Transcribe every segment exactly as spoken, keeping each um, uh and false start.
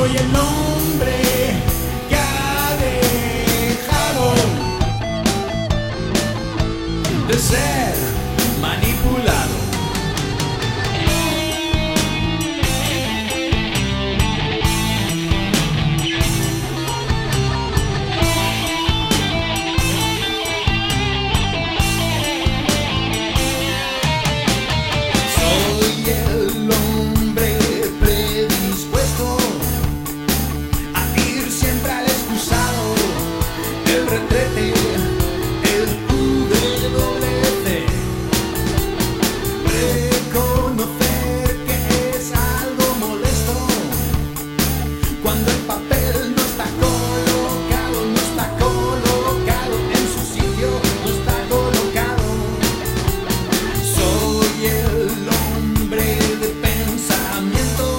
Soy el hombre que ha dejado de ser manipulado. Soy el hombre predispuesto a ir siempre al excusado, el retrete, el W C. Reconocer que es algo molesto cuando el papel no está colocado, no está colocado en su sitio, no está colocado. Soy el hombre de pensamiento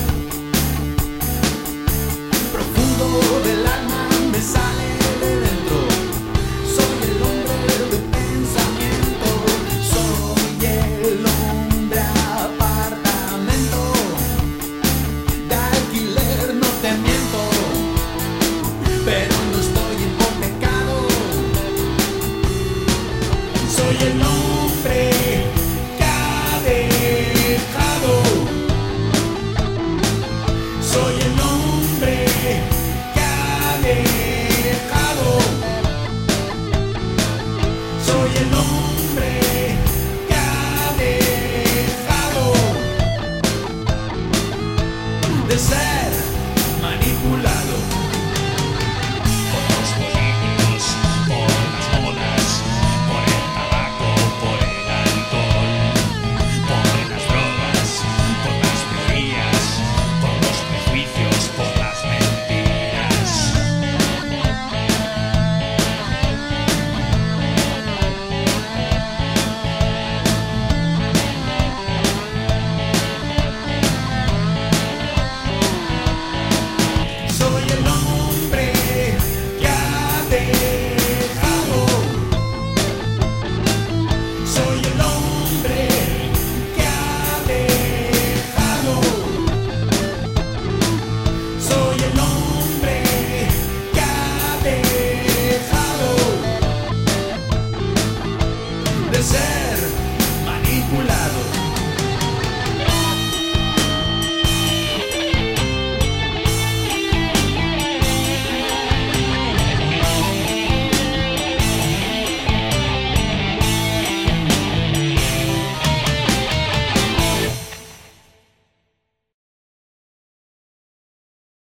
profundo del alma, me sale de dentro. Soy el hombre de pensamiento, soy el hombre apartamento, de alquiler no te miento, pero no estoy hipotecado. Soy el hombre que ha dejado. Soy el hombre que ha dejado. Soy el hombre que ha dejado de ser